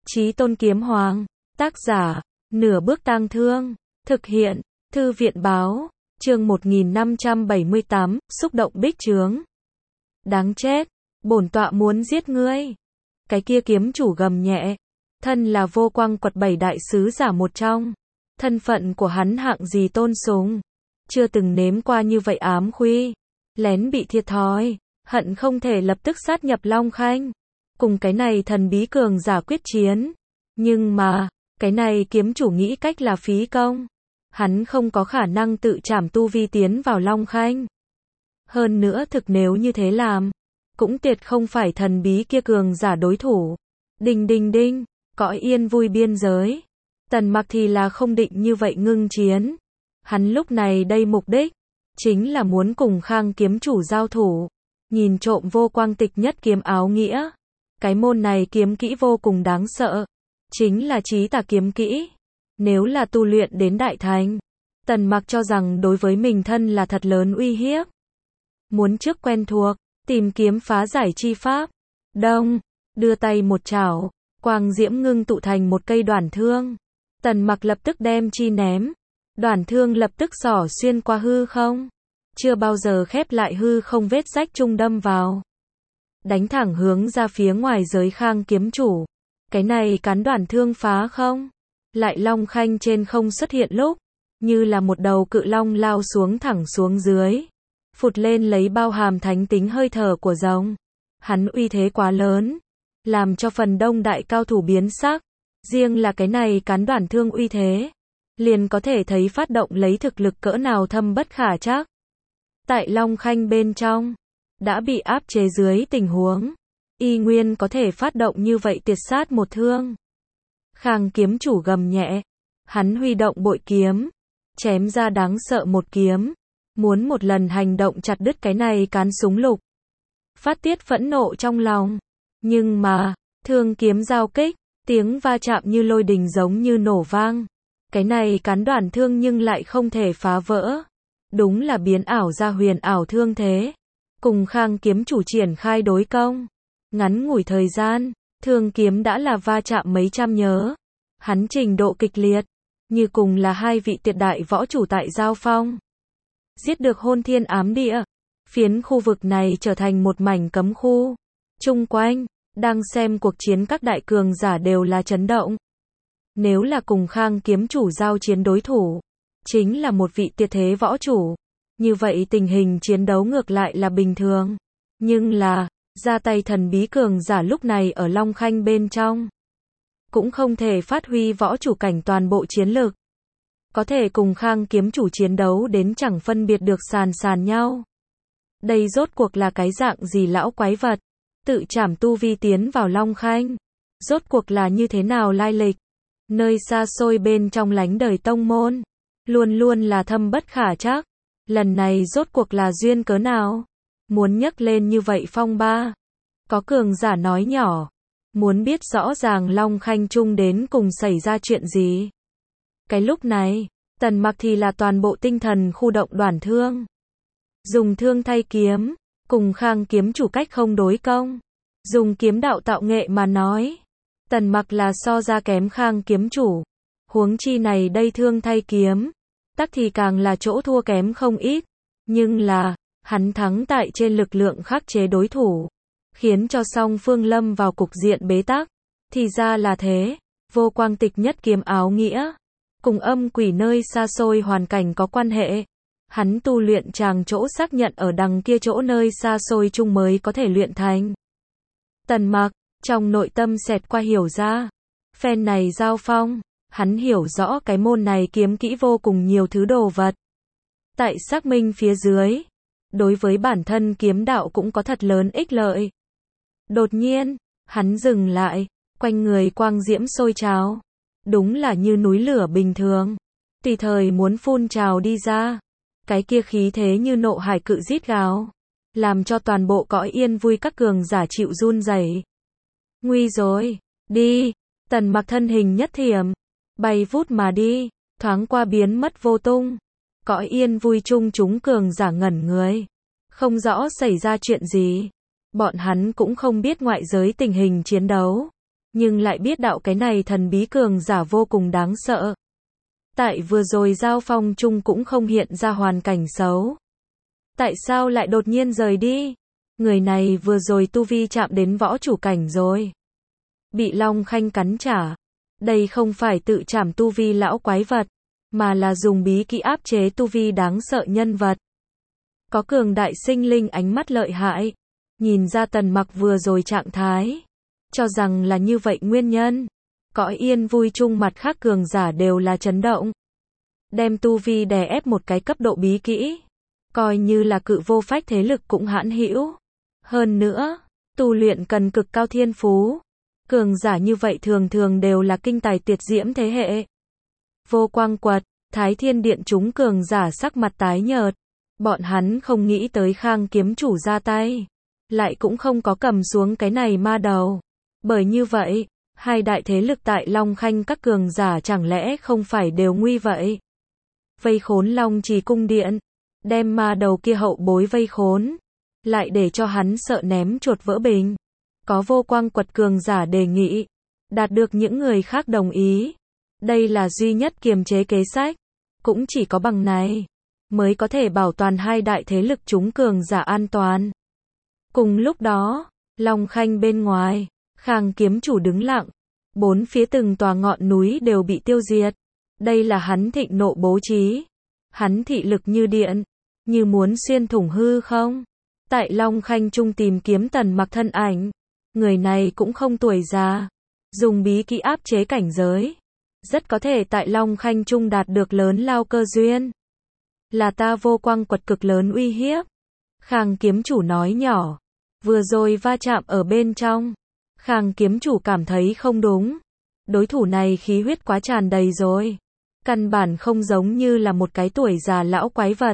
Chí Tôn Kiếm Hoàng, tác giả, Nửa Bước Tang Thương, thực hiện, Thư viện báo, chương 1578, xúc động bích trướng. Đáng chết, bổn tọa muốn giết ngươi. Cái kia kiếm chủ gầm nhẹ, thân là Vô Quang Quật 7 đại sứ giả một trong. Thân phận của hắn hạng gì tôn sùng, chưa từng nếm qua như vậy ám khuy, lén bị thiệt thòi, hận không thể lập tức sát nhập Long Khanh, cùng cái này thần bí cường giả quyết chiến. Nhưng mà, cái này kiếm chủ nghĩ cách là phí công. Hắn không có khả năng tự trảm tu vi tiến vào Long Khanh. Hơn nữa thực nếu như thế làm, cũng tuyệt không phải thần bí kia cường giả đối thủ. Đinh đinh đinh, cõi yên vui biên giới. Tần Mặc thì là không định như vậy ngưng chiến. Hắn lúc này đây mục đích, chính là muốn cùng Khang kiếm chủ giao thủ. Nhìn trộm vô quang tịch nhất kiếm áo nghĩa. Cái môn này kiếm kỹ vô cùng đáng sợ. Chính là chí tà kiếm kỹ. Nếu là tu luyện đến đại thành, Tần Mặc cho rằng đối với mình thân là thật lớn uy hiếp. Muốn trước quen thuộc, tìm kiếm phá giải chi pháp. Đông, đưa tay một chảo, quang diễm ngưng tụ thành một cây đoản thương. Tần Mặc lập tức đem chi ném. Đoản thương lập tức xỏ xuyên qua hư không. Chưa bao giờ khép lại hư không vết rách trung đâm vào. Đánh thẳng hướng ra phía ngoài giới Khang kiếm chủ. Cái này cán đoản thương phá không. Lại Long Khanh trên không xuất hiện lúc. Như là một đầu cự long lao xuống thẳng xuống dưới. Phụt lên lấy bao hàm thánh tính hơi thở của rồng. Hắn uy thế quá lớn. Làm cho phần đông đại cao thủ biến sắc. Riêng là cái này cán đoản thương uy thế. Liền có thể thấy phát động lấy thực lực cỡ nào thâm bất khả trắc. Tại Long Khanh bên trong. Đã bị áp chế dưới tình huống. Y nguyên có thể phát động như vậy tiệt sát một thương. Khang kiếm chủ gầm nhẹ. Hắn huy động bội kiếm. Chém ra đáng sợ một kiếm. Muốn một lần hành động chặt đứt cái này cán súng lục. Phát tiết phẫn nộ trong lòng. Nhưng mà, thương kiếm giao kích. Tiếng va chạm như lôi đình giống như nổ vang. Cái này cán đoản thương nhưng lại không thể phá vỡ. Đúng là biến ảo ra huyền ảo thương thế. Cùng Khang kiếm chủ triển khai đối công. Ngắn ngủi thời gian, thương kiếm đã là va chạm mấy trăm nhớ. Hắn trình độ kịch liệt, như cùng là hai vị tuyệt đại võ chủ tại giao phong. Giết được hôn thiên ám địa, phiến khu vực này trở thành một mảnh cấm khu. Chung quanh, đang xem cuộc chiến các đại cường giả đều là chấn động. Nếu là cùng Khang kiếm chủ giao chiến đối thủ, chính là một vị tuyệt thế võ chủ. Như vậy tình hình chiến đấu ngược lại là bình thường. Nhưng là, ra tay thần bí cường giả lúc này ở Long Khanh bên trong. Cũng không thể phát huy võ chủ cảnh toàn bộ chiến lực. Có thể cùng Khang kiếm chủ chiến đấu đến chẳng phân biệt được sàn nhau. Đây rốt cuộc là cái dạng gì lão quái vật. Tự trảm tu vi tiến vào Long Khanh. Rốt cuộc là như thế nào lai lịch. Nơi xa xôi bên trong lánh đời tông môn. Luôn luôn là thâm bất khả trắc. Lần này rốt cuộc là duyên cớ nào. Muốn nhấc lên như vậy phong ba. Có cường giả nói nhỏ. Muốn biết rõ ràng Long Khanh chung đến cùng xảy ra chuyện gì. Cái lúc này, Tần Mặc thì là toàn bộ tinh thần khu động đoản thương. Dùng thương thay kiếm, cùng Khang kiếm chủ cách không đối công. Dùng kiếm đạo tạo nghệ mà nói. Tần Mặc là so ra kém Khang kiếm chủ. Huống chi này đây thương thay kiếm. Tắc thì càng là chỗ thua kém không ít. Nhưng là, hắn thắng tại trên lực lượng khắc chế đối thủ. Khiến cho song phương lâm vào cục diện bế tắc. Thì ra là thế, vô quang tịch nhất kiếm áo nghĩa. Cùng âm quỷ nơi xa xôi hoàn cảnh có quan hệ. Hắn tu luyện chàng chỗ xác nhận ở đằng kia chỗ nơi xa xôi chung mới có thể luyện thành. Tần Mặc, trong nội tâm xẹt qua hiểu ra. Phen này giao phong, hắn hiểu rõ cái môn này kiếm kỹ vô cùng nhiều thứ đồ vật. Tại xác minh phía dưới, đối với bản thân kiếm đạo cũng có thật lớn ích lợi. Đột nhiên, hắn dừng lại, quanh người quang diễm sôi trào. Đúng là như núi lửa bình thường. Tùy thời muốn phun trào đi ra. Cái kia khí thế như nộ hải cự rít gào. Làm cho toàn bộ cõi yên vui các cường giả chịu run rẩy. Nguy rồi, đi. Tần Mặc thân hình nhất thiểm. Bay vút mà đi, thoáng qua biến mất vô tung. Cõi yên vui chung chúng cường giả ngẩn người. Không rõ xảy ra chuyện gì. Bọn hắn cũng không biết ngoại giới tình hình chiến đấu. nhưng lại biết đạo cái này thần bí cường giả vô cùng đáng sợ. Tại vừa rồi giao phong chung cũng không hiện ra hoàn cảnh xấu. Tại sao lại đột nhiên rời đi? Người này vừa rồi tu vi chạm đến võ chủ cảnh rồi. Bị Long Khanh cắn trả. Đây không phải tự trảm tu vi lão quái vật, mà là dùng bí kỹ áp chế tu vi đáng sợ nhân vật. Có cường đại sinh linh ánh mắt lợi hại. Nhìn ra Tần Mặc vừa rồi trạng thái. Cho rằng là như vậy nguyên nhân. Cõi yên vui chung mặt khác cường giả đều là chấn động. Đem tu vi đè ép một cái cấp độ bí kỹ. Coi như là cự vô phách thế lực cũng hãn hữu. Hơn nữa, tu luyện cần cực cao thiên phú. Cường giả như vậy thường thường đều là kinh tài tuyệt diễm thế hệ. Vô Quang Quật, Thái Thiên Điện chúng cường giả sắc mặt tái nhợt. Bọn hắn không nghĩ tới Khang kiếm chủ ra tay. Lại cũng không có cầm xuống cái này ma đầu. Bởi như vậy, hai đại thế lực tại Long Khanh các cường giả chẳng lẽ không phải đều nguy vậy? Vây khốn Long Trì cung điện. Đem ma đầu kia hậu bối vây khốn. Lại để cho hắn sợ ném chuột vỡ bình. Có Vô Quang Quật cường giả đề nghị. Đạt được những người khác đồng ý. Đây là duy nhất kiềm chế kế sách. Cũng chỉ có bằng này. Mới có thể bảo toàn hai đại thế lực chúng cường giả an toàn. Cùng lúc đó, Long Khanh bên ngoài, Khang kiếm chủ đứng lặng. Bốn phía từng tòa ngọn núi đều bị tiêu diệt. Đây là hắn thịnh nộ bố trí. Hắn thị lực như điện. Như muốn xuyên thủng hư không. Tại Long Khanh trung tìm kiếm Tần Mặc thân ảnh. Người này cũng không tuổi già. Dùng bí kỹ áp chế cảnh giới. Rất có thể tại Long Khanh trung đạt được lớn lao cơ duyên. Là ta Vô Quang Quật cực lớn uy hiếp. Khang kiếm chủ nói nhỏ. Vừa rồi va chạm ở bên trong. Khang kiếm chủ cảm thấy không đúng. Đối thủ này khí huyết quá tràn đầy rồi. Căn bản không giống như là một cái tuổi già lão quái vật.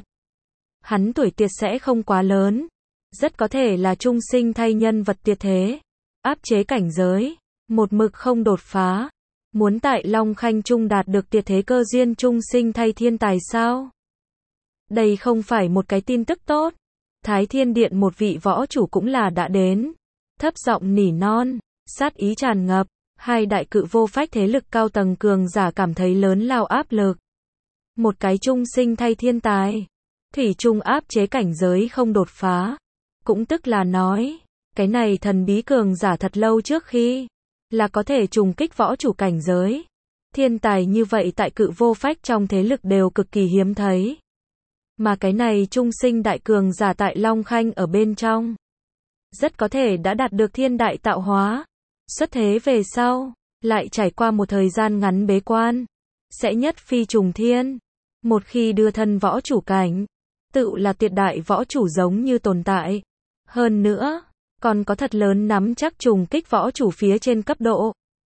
Hắn tuổi tuyệt sẽ không quá lớn. Rất có thể là trung sinh thay nhân vật tuyệt thế. Áp chế cảnh giới. Một mực không đột phá. Muốn tại Long Khanh trung đạt được tuyệt thế cơ duyên trung sinh thay thiên tài sao? Đây không phải một cái tin tức tốt. Thái Thiên Điện một vị võ chủ cũng là đã đến. Thấp giọng nỉ non. Sát ý tràn ngập. Hai đại cự vô phách thế lực cao tầng cường giả cảm thấy lớn lao áp lực. Một cái trung sinh thay thiên tài. Thủy chung áp chế cảnh giới không đột phá. Cũng tức là nói. Cái này thần bí cường giả thật lâu trước khi. Là có thể trùng kích võ chủ cảnh giới. Thiên tài như vậy tại cự vô phách trong thế lực đều cực kỳ hiếm thấy. Mà cái này trung sinh đại cường giả tại Long Khanh ở bên trong. Rất có thể đã đạt được thiên đại tạo hóa. Xuất thế về sau. Lại trải qua một thời gian ngắn bế quan. Sẽ nhất phi trùng thiên. Một khi đưa thân võ chủ cảnh. Tự là tuyệt đại võ chủ giống như tồn tại. Hơn nữa. Còn có thật lớn nắm chắc trùng kích võ chủ phía trên cấp độ.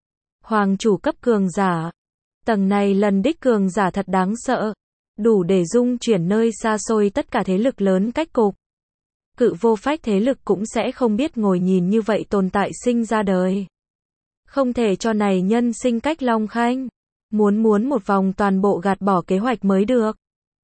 Hoàng chủ cấp cường giả. Tầng này lần đích cường giả thật đáng sợ. Đủ để dung chuyển nơi xa xôi tất cả thế lực lớn cách cục. Cự vô phách thế lực cũng sẽ không biết ngồi nhìn như vậy tồn tại sinh ra đời. Không thể cho này nhân sinh cách Long Khanh. Muốn một vòng toàn bộ gạt bỏ kế hoạch mới được.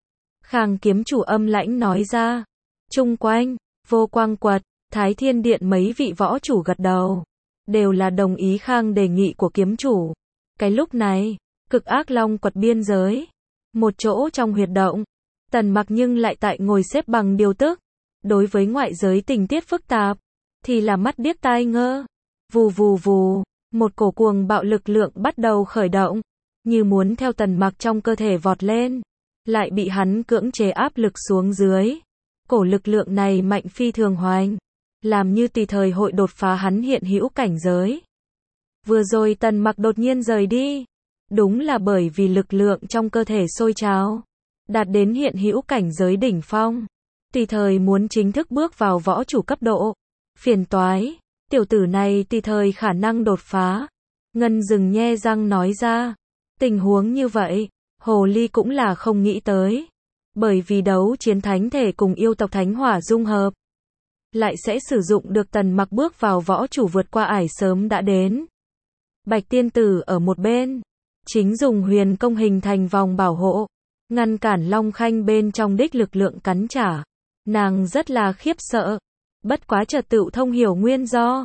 Khang kiếm chủ âm lãnh nói ra. Chung quanh, Vô Quang Quật, Thái Thiên Điện mấy vị võ chủ gật đầu. Đều là đồng ý Khang đề nghị của kiếm chủ. Cái lúc này, cực ác Long Quật biên giới. Một chỗ trong huyệt động. Tần Mặc nhưng lại tại ngồi xếp bằng điều tức. Đối với ngoại giới tình tiết phức tạp. Thì là mắt điếc tai ngơ. Vù vù vù. Một cổ cuồng bạo lực lượng bắt đầu khởi động. Như muốn theo Tần Mặc trong cơ thể vọt lên. Lại bị hắn cưỡng chế áp lực xuống dưới. Cổ lực lượng này mạnh phi thường hoành. Làm như tùy thời hội đột phá hắn hiện hữu cảnh giới. Vừa rồi Tần Mặc đột nhiên rời đi. Đúng là bởi vì lực lượng trong cơ thể sôi trào. Đạt đến hiện hữu cảnh giới đỉnh phong. Tùy thời muốn chính thức bước vào võ chủ cấp độ. Phiền toái. Tiểu tử này tùy thời khả năng đột phá. Ngân dừng nhe răng nói ra. Tình huống như vậy, Hồ Ly cũng là không nghĩ tới. Bởi vì đấu chiến thánh thể cùng yêu tộc thánh hỏa dung hợp. Lại sẽ sử dụng được Tần Mặc bước vào võ chủ vượt qua ải sớm đã đến. Bạch tiên tử ở một bên. Chính dùng huyền công hình thành vòng bảo hộ. Ngăn cản Long Khanh bên trong đích lực lượng cắn trả. Nàng rất là khiếp sợ. Bất quá chợt tự thông hiểu nguyên do.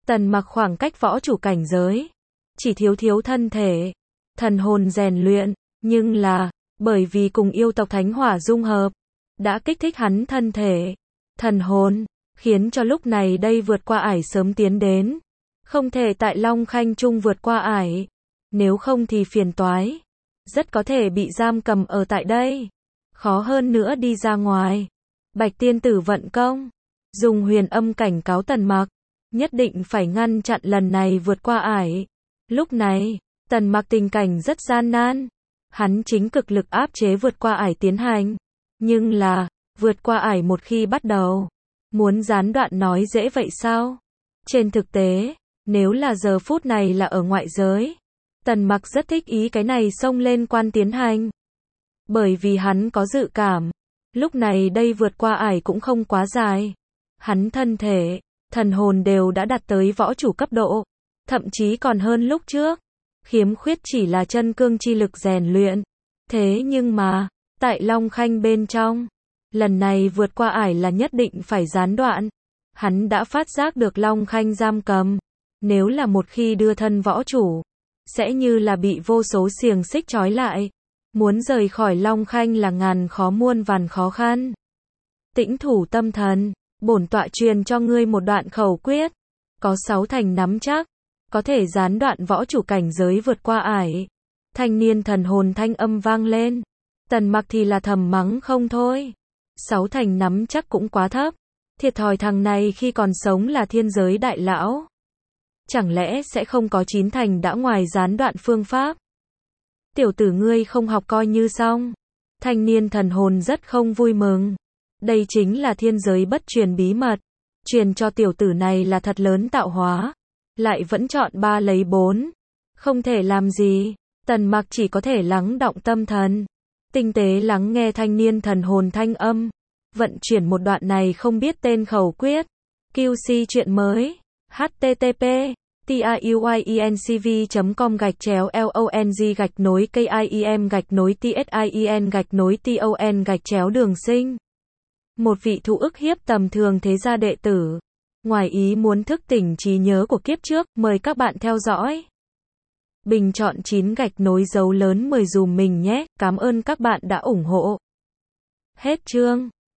Tần Mặc khoảng cách võ chủ cảnh giới, chỉ thiếu thân thể, thần hồn rèn luyện, nhưng là, bởi vì cùng yêu tộc thánh hỏa dung hợp, đã kích thích hắn thân thể, thần hồn, khiến cho lúc này đây vượt qua ải sớm tiến đến. Không thể tại Long Khanh Trung vượt qua ải, nếu không thì phiền toái, rất có thể bị giam cầm ở tại đây, khó hơn nữa đi ra ngoài. Bạch tiên tử vận công, dùng huyền âm cảnh cáo Tần Mặc, nhất định phải ngăn chặn lần này vượt qua ải. Lúc này, Tần Mặc tình cảnh rất gian nan, hắn chính cực lực áp chế vượt qua ải tiến hành, nhưng là, vượt qua ải một khi bắt đầu, muốn gián đoạn nói dễ vậy sao? Trên thực tế, nếu là giờ phút này là ở ngoại giới, Tần Mặc rất thích ý cái này xông lên quan tiến hành. Bởi vì hắn có dự cảm, lúc này đây vượt qua ải cũng không quá dài. Hắn thân thể, thần hồn đều đã đạt tới võ chủ cấp độ, thậm chí còn hơn lúc trước. Khiếm khuyết chỉ là chân cương chi lực rèn luyện. Thế nhưng mà, tại Long Khanh bên trong, lần này vượt qua ải là nhất định phải gián đoạn. Hắn đã phát giác được Long Khanh giam cầm. Nếu là một khi đưa thân võ chủ, sẽ như là bị vô số xiềng xích trói lại. Muốn rời khỏi Long Khanh là ngàn khó muôn vàn khó khăn. Tĩnh thủ tâm thần, bổn tọa truyền cho ngươi một đoạn khẩu quyết, có 6 thành nắm chắc, có thể gián đoạn võ chủ cảnh giới vượt qua ải. Thanh niên thần hồn thanh âm vang lên, Tần Mặc thì là thầm mắng không thôi. 6 thành nắm chắc cũng quá thấp, thiệt thòi thằng này khi còn sống là thiên giới đại lão. Chẳng lẽ sẽ không có 9 thành đã ngoài gián đoạn phương pháp? Tiểu tử ngươi không học coi như xong. Thanh niên thần hồn rất không vui mừng. Đây chính là thiên giới bất truyền bí mật. Truyền cho tiểu tử này là thật lớn tạo hóa. Lại vẫn chọn 3 lấy 4. Không thể làm gì. Tần Mặc chỉ có thể lắng đọng tâm thần. Tinh tế lắng nghe thanh niên thần hồn thanh âm. Vận chuyển một đoạn này không biết tên khẩu quyết. QC chuyện mới. http tiuyenscv.com/long-KIEM-TSIEN-TON-sinh. Một vị thụ ức hiếp tầm thường thế gia đệ tử, ngoài ý muốn thức tỉnh trí nhớ của kiếp trước, mời các bạn theo dõi. Bình chọn 9 gạch nối dấu lớn 10 dùm mình nhé, cảm ơn các bạn đã ủng hộ. Hết chương.